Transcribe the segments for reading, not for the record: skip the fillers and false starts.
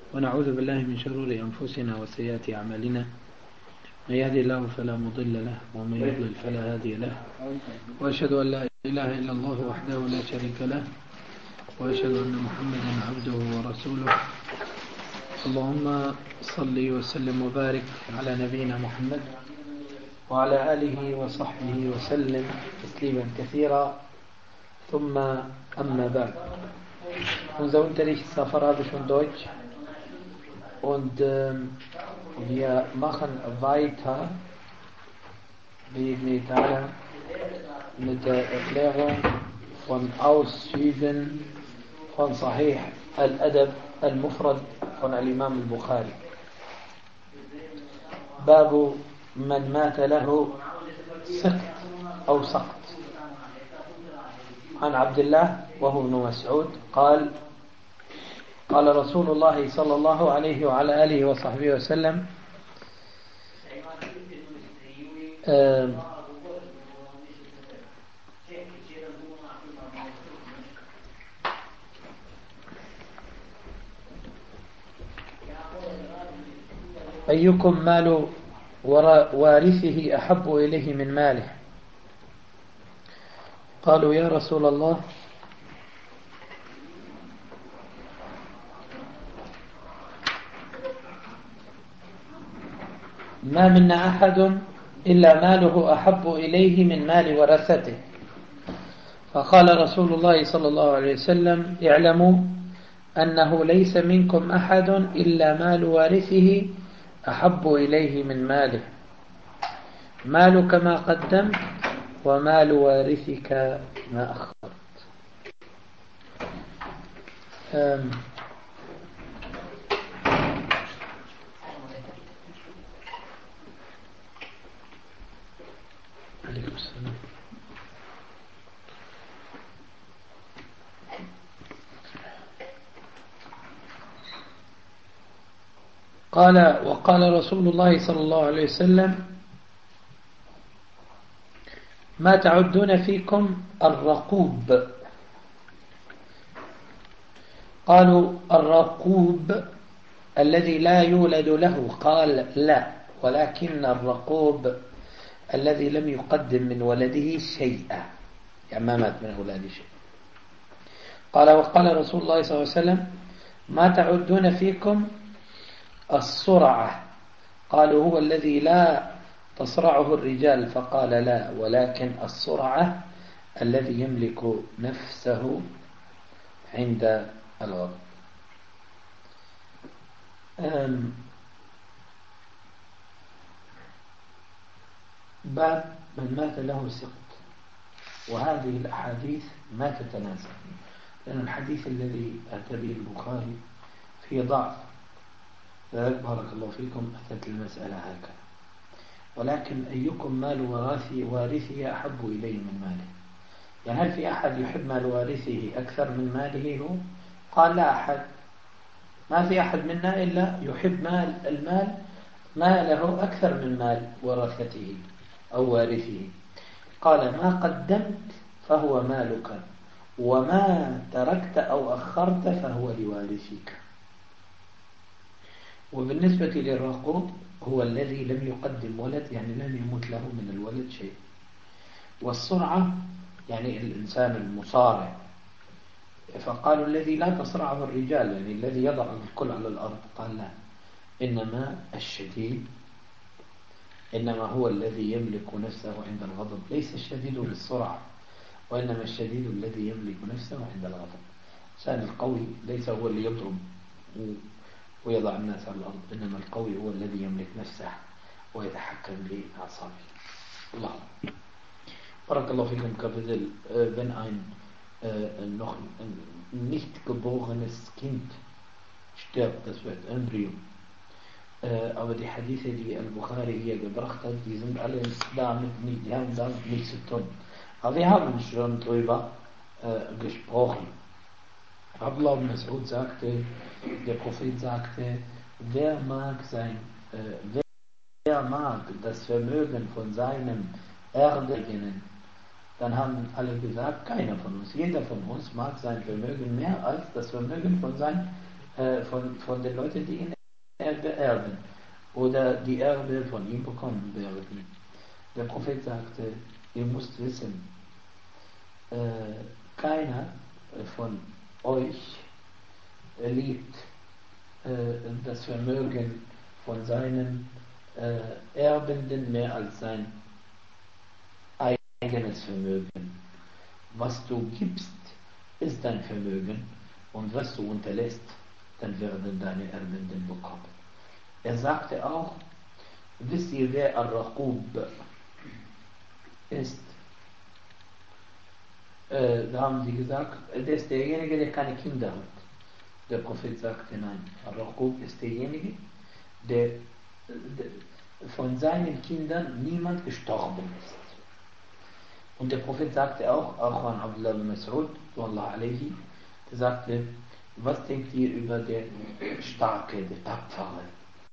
ونعوذ بالله من شرور أنفسنا وسيئات أعمالنا، من يهدي الله فلا مضل له ومن يضلل فلا هادي له، وأشهد أن لا إله إلا الله وحده لا شريك له، وأشهد أن محمدا عبده ورسوله. اللهم صل وسلم وبارك على نبينا محمد وعلى آله وصحبه وسلم تسليما كثيرا. ثم أما بعد. Unser Unterricht ist auf Arabisch und Deutsch und wir machen weiter mit der Erklärung von Auszügen von Sahih al-Adab al-Mufrad von al-Imam al-Bukhari. باب من مات له سقط أو سقط. عن عبد الله وهو ابن مسعود قال: قال رسول الله صلى الله عليه وعلى آله وصحبه وسلم: أيكم مال وارثه أحب إليه من ماله؟ قالوا: يا رسول الله، ما منا أحد إلا ماله أحب إليه من مال ورثته. فقال رسول الله صلى الله عليه وسلم: اعلموا أنه ليس منكم أحد إلا مال وارثه أحب إليه من ماله، مالك ما قدمت ومال وارثك ما أخرت. عليكم السلام. وقال رسول الله صلى الله عليه وسلم: ما تعدون فيكم الرقوب؟ قالوا: الرقوب الذي لا يولد له. قال: لا، ولكن الرقوب الذي لم يقدم من ولده شيئا، يعني ما مات من أولاده شيء. قال: وقال رسول الله صلى الله عليه وسلم: ما تعدون فيكم الصرعة؟ قالوا: هو الذي لا تصرعه الرجال. فقال: لا، ولكن الصرعة الذي يملك نفسه عند الغضب. باب من مات له سقط. وهذه الأحاديث ما تتناسب، لأن الحديث الذي أتى به البخاري فيه ضعف، بارك الله فيكم أتت المسألة هكذا. ولكن أيكم مال وارثه أحب إليه من ماله؟ يعني هل في أحد يحب مال وارثه أكثر من ماله هو؟ قال: لا أحد، ما في أحد منا إلا يحب ماله أكثر من مال ورثته أو وارثه. قال: ما قدمت فهو مالك، وما تركت أو أخرت فهو لوارثك. وبالنسبة للرقوب هو الذي لم يقدم ولد، يعني لم يموت له من الولد شيء. والسرعة يعني الإنسان المصارع. فقالوا: الذي لا تصرعه الرجال، يعني الذي يضع الكل على الأرض. قال: لا، إنما الشديد إنما هو الذي يملك نفسه عند الغضب، ليس الشديد بالسرعة، وإنما الشديد الذي يملك نفسه عند الغضب. الإنسان القوي ليس هو اللي يضرب ويضع الناس على الأرض، إنما القوي هو الذي يملك نفسه ويتحكم بأعصابه. الله. بارك الله فيكم. Kapitel: wenn ein noch nicht geborenes Kind stirbt, das wird Embryo. Aber die Hadithe, die Al-Bukhari hier gebracht hat, die sind alle die haben damit nichts zu tun. Aber wir haben schon darüber gesprochen. Abdullah ibn Mas'ud sagte, der Prophet sagte: wer mag das Vermögen von seinem Erbe gewinnen? Dann haben alle gesagt, keiner von uns. Jeder von uns mag sein Vermögen mehr als das Vermögen von seinem von den Leuten, die ihn beerben oder die Erbe von ihm bekommen werden. Der Prophet sagte, ihr müsst wissen, keiner von euch liebt das Vermögen von seinen Erbenden mehr als sein eigenes Vermögen. Was du gibst, ist dein Vermögen, und was du unterlässt, dann werden deine Erbenden bekommen. Er sagte auch, wisst ihr, wer Ar-Raqub ist? Da haben sie gesagt, der ist derjenige, der keine Kinder hat. Der Prophet sagte, nein, Ar-Raqub ist derjenige, der von seinen Kindern niemand gestorben ist. Und der Prophet sagte auch an Abdullah ibn Mas'ud, der sagte, was denkt ihr über den Starke, der Tapfere,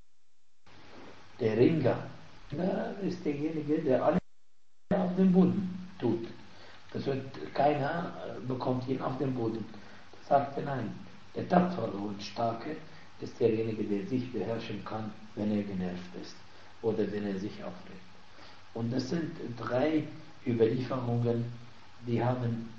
der Ringer? Der ist derjenige, der alle auf den Boden tut. Das wird, keiner bekommt ihn auf den Boden. Er sagte, nein, der Tapfere und Starke ist derjenige, der sich beherrschen kann, wenn er genervt ist oder wenn er sich aufregt. Und das sind 3 Überlieferungen, die haben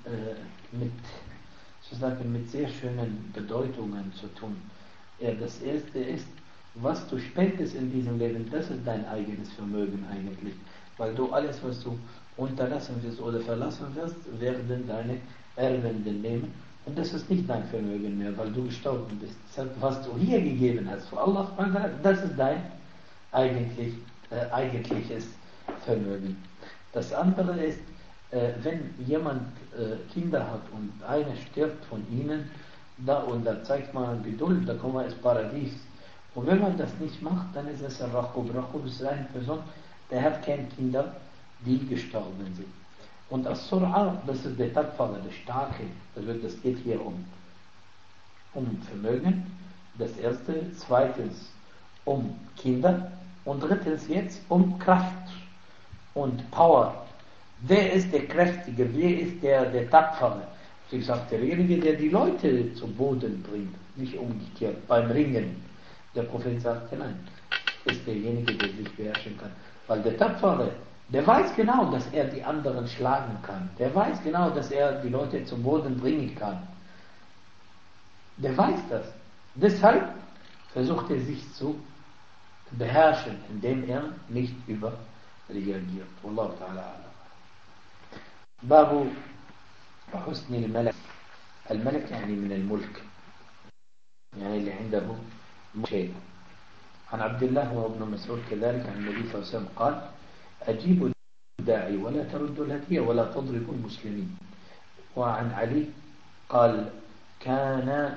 mit sehr schönen Bedeutungen zu tun. Ja, das erste ist, was du spendest in diesem Leben, das ist dein eigenes Vermögen eigentlich. Weil du alles, was du unterlassen wirst oder verlassen wirst, werden deine Erbenden nehmen. Und das ist nicht dein Vermögen mehr, weil du gestorben bist. Das heißt, was du hier gegeben hast für Allah, das ist dein eigentliches Vermögen. Das andere ist, wenn jemand Kinder hat und einer stirbt von ihnen, da zeigt man Geduld, da kommt man ins Paradies. Und wenn man das nicht macht, dann ist es ein Raqub. Raqub ist eine Person, der hat keine Kinder, die gestorben sind. Und As-Sur'a, das ist der Tapfere, der Starke. Das geht hier um Vermögen, das erste. Zweitens um Kinder. Und drittens jetzt um Kraft und Power. Wer ist der Kräftige? Wer ist der Tapfere? Sie sagt, derjenige, der die Leute zu Boden bringt, nicht umgekehrt, beim Ringen. Der Prophet sagte, nein, ist derjenige, der sich beherrschen kann. Weil der Tapfere, der weiß genau, dass er die anderen schlagen kann. Der weiß genau, dass er die Leute zu Boden bringen kann. Der weiß das. Deshalb versucht er sich zu beherrschen, indem er nicht überreagiert. Wallahu ta'ala a'lam. باب حسن الملك. الملك يعني من الملك، يعني اللي عنده شيء. عن عبد الله وابن مسعود كذلك عن النبي صلى الله عليه وسلم قال أجيبوا الداعي ولا تردوا الهدية ولا تضربوا المسلمين. وعن علي قال كان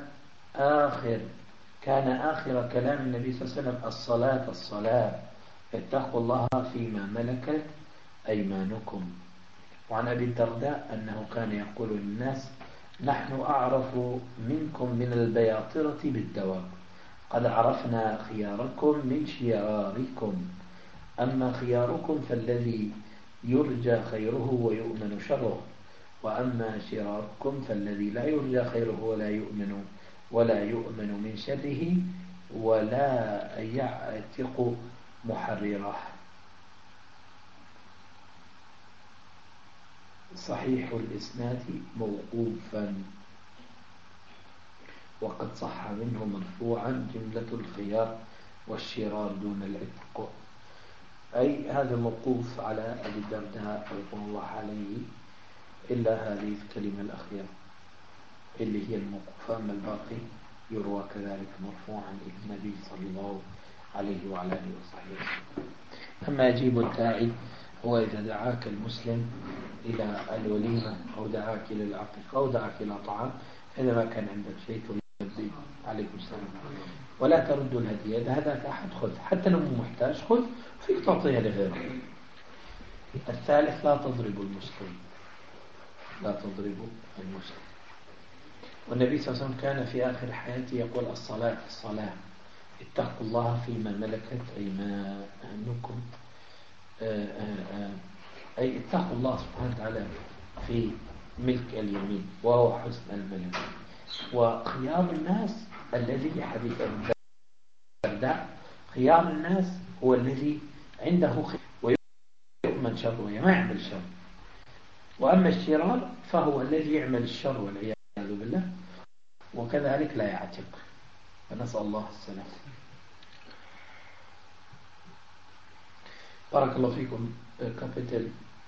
آخر كلام النبي صلى الله عليه وسلم الصلاة اتقوا الله فيما ملكت أيمانكم. وعن أبي الدرداء أنه كان يقول للناس نحن أعرف منكم من البياطرة بالدواب، قد عرفنا خياركم من شراركم، أما خياركم فالذي يرجى خيره ويؤمن شره، وأما شراركم فالذي لا يرجى خيره ولا يؤمن من شره ولا يعتق محرره. صحيح الإسناد موقوفا، وقد صح منه مرفوعا جملة الخيار والشرار دون العتق. أي هذا موقوف على أبي الدرداء رضي الله عليه إلا هذه الكلمة الأخيرة اللي هي الموقوفة، أما الباقي يروى كذلك مرفوعا إلى النبي صلى الله عليه وعلى آله وصحبه وسلم. أما يجيب الداعي هو إذا دعاك المسلم إلى الوليمة أو دعاك إلى العقيقة أو دعاك إلى طعام، إذا ما كان عندك شيء تلبي عليكم السلام. ولا تردوا الهدية، إذا هداك أحد خذ، حتى لو محتاج خذ، فيك تعطيها لغيره. الثالث لا تضربوا المسلم، لا تضربوا المسلم. والنبي صلى الله عليه وسلم كان في آخر حياته يقول الصلاة اتقوا الله فيما ملكت أيمانكم، أي اتقوا الله سبحانه وتعالى في ملك اليمين وهو حسن الملك. وخيار الناس الذي حديث الدرداء خيار الناس هو الذي عنده خير ويؤمن شره ما يعمل شر، وأما الشرار فهو الذي يعمل الشر والعياذ بالله وكذلك لا يعتق، فنسأل الله السلام. بارك الله فيكم. Kapitel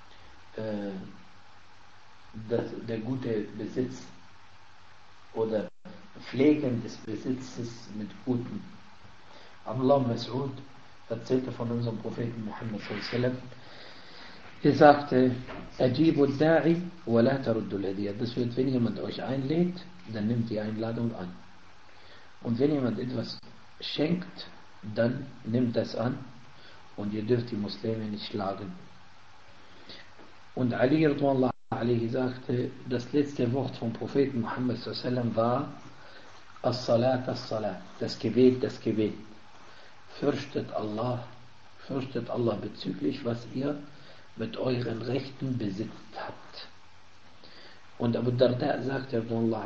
der gute Besitz oder Pflegen des Besitzes mit Guten. Abdullah Mas'ud erzählte von unserem Propheten Muhammad sallallahu alaihi wasallam, er sagte, Ajibu da'i wa la taruddu al-hadiyya. Das wird, wenn jemand euch einlädt, dann nimmt die Einladung an. Und wenn jemand etwas schenkt, dann nimmt das an und ihr dürft die Muslime nicht schlagen. Und Ali radhiyallahu anhu sagte, das letzte Wort vom Propheten Muhammad sallallahu alaihi wasallam war As-Salat, As-Salat, das Gebet, das Gebet. Fürchtet Allah bezüglich, was ihr mit euren Rechten besitzt habt. Und Abu Darda sagte,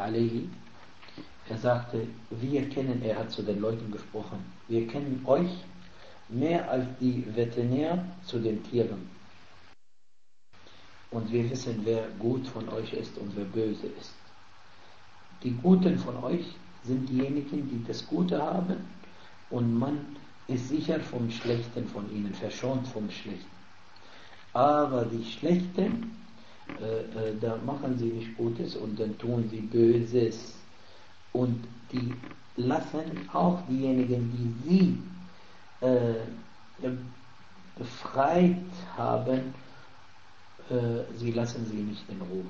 er sagte, er hat zu den Leuten gesprochen, wir kennen euch mehr als die Veterinär zu den Tieren. Und wir wissen, wer gut von euch ist und wer böse ist. Die Guten von euch sind diejenigen, die das Gute haben, und man ist sicher vom Schlechten von ihnen, verschont vom Schlechten. Aber die Schlechten, da machen sie nicht Gutes und dann tun sie Böses. Und die lassen auch diejenigen, die sie befreit haben, sie lassen sie nicht in Ruhe.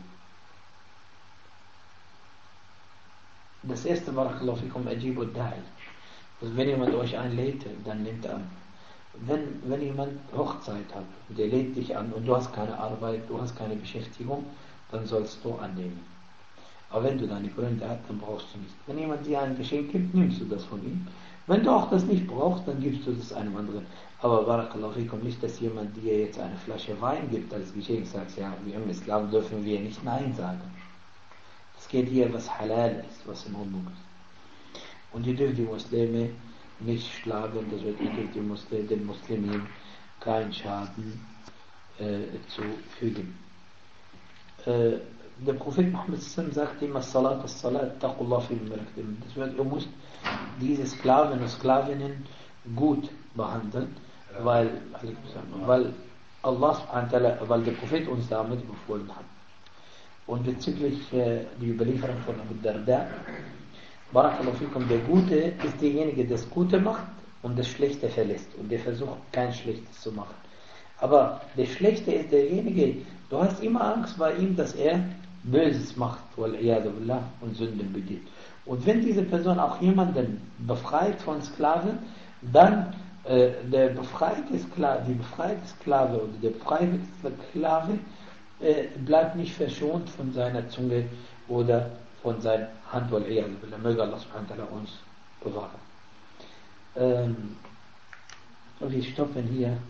Das erste, Barakallahu fikum, Ajibu da'i. Also wenn jemand euch einlädt, dann nimmt er an. Wenn jemand Hochzeit hat, der lädt dich an und du hast keine Arbeit, du hast keine Beschäftigung, dann sollst du annehmen. Aber wenn du deine Gründe hast, dann brauchst du nicht. Wenn jemand dir ein Geschenk gibt, nimmst du das von ihm. Wenn du auch das nicht brauchst, dann gibst du das einem anderen. Aber Barakallahu fikum, nicht, dass jemand dir jetzt eine Flasche Wein gibt als Geschenk, sagst, ja, wir im Islam dürfen wir nicht Nein sagen. Es geht hier, was halal ist, was in Ordnung ist. Und ihr dürft die Muslime nicht schlagen, das wird den Muslimen keinen Schaden zufügen. Der Prophet Muhammad sagt immer, Salat, Taqullah fil Malaktim. Das wird, ihr müsst diese Sklaven und Sklavinnen gut behandeln, weil Allah subhanahu wa ta'ala, weil der Prophet uns damit befohlen hat. Und bezüglich die Überlieferung von Abu Darda, Barakallahu fikum, der Gute ist derjenige, der das Gute macht und das Schlechte verlässt. Und der versucht, kein Schlechtes zu machen. Aber der Schlechte ist derjenige, du hast immer Angst bei ihm, dass er Böses macht, und Sünden begeht. Und wenn diese Person auch jemanden befreit von Sklaven, dann die befreite Sklave oder der befreite Sklave bleibt nicht verschont von seiner Zunge oder von seiner Hand, möge Allah subhanahu wa ta'ala uns bewahren. Wir stoppen hier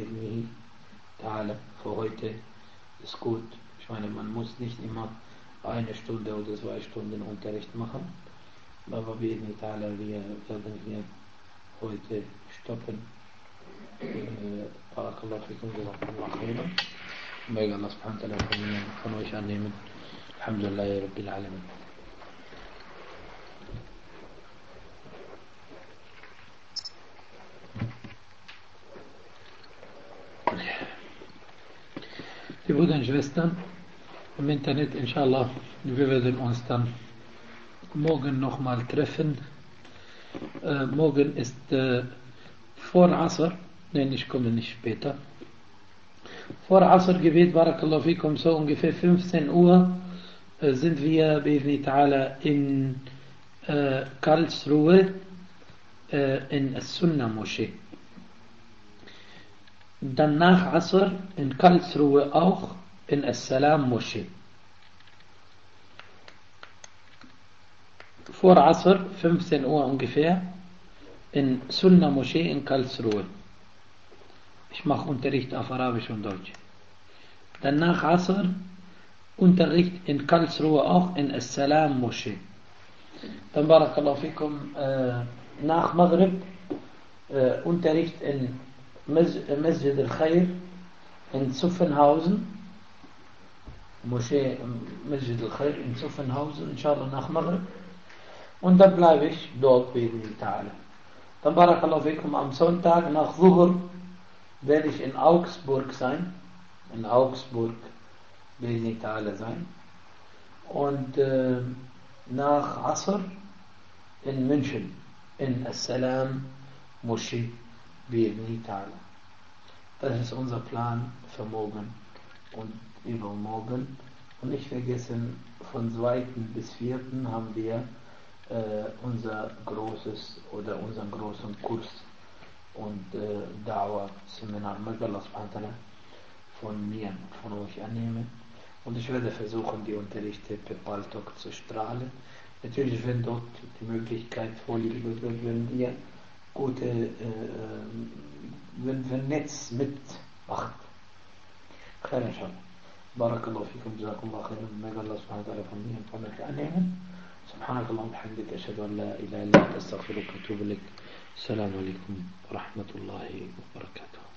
für heute. Ist gut. Ich meine, man muss nicht immer 1 Stunde oder 2 Stunden Unterricht machen. Aber wir werden hier heute stoppen. Barakallahu fikum, jazakumullahu khairan. Möge Allah subhanahu wa ta'ala von euch annehmen. Alhamdulillah Rabbil Alamin. Die Brüder und Schwestern im Internet, inshallah, wir werden uns dann morgen nochmal treffen. Morgen ist vor Asr, nein, ich komme nicht später. Vor Asr-Gebet, Barakallahu fikum, so ungefähr 15 Uhr sind wir in Karlsruhe in As-Sunnah-Moschee. Dann nach Asr in Karlsruhe auch in As-Salam-Moschee. Vor Asr, 15 Uhr ungefähr, in Sunnah-Moschee in Karlsruhe. Ich mache Unterricht auf Arabisch und Deutsch. Dann nach Asr Unterricht in Karlsruhe auch in As-Salam-Moschee. Dann Barakallahu fikum, nach Maghrib Unterricht in Masjid al-Khair in Zuffenhausen, Moschee Masjid al-Khair in Zuffenhausen, inshallah nach Maghrib. Und dann bleibe ich dort wegen Ta'ala. Dann Barakallahu fikum, am Sonntag nach Zuhr werde ich in Augsburg sein. In Augsburg wegen Ta'ala sein. Und nach Asr in München, in As-Salam Moschee wegen Ta'ala. Das ist unser Plan für morgen und übermorgen. Und nicht vergessen, von 2. bis 4. haben wir unser großes oder unseren großen Kurs und Da'wah-Seminar. Möge Allah subhanahu wa ta'ala von mir, von euch annehmen. Und ich werde versuchen, die Unterrichte per Paltalk zu strahlen. Natürlich, wenn dort die Möglichkeit vorliegt, wenn wir gute, wenn Netz mitmacht. Khair inshallah. Barakallahu fikum, jazakumullah khairan. Möge Allah subhanahu wa ta'ala von mir und von euch annehmen. سبحانك اللهم وبحمدك أشهد أن لا إله إلا أنت أستغفرك وأتوب إليك. السلام عليكم ورحمة الله وبركاته.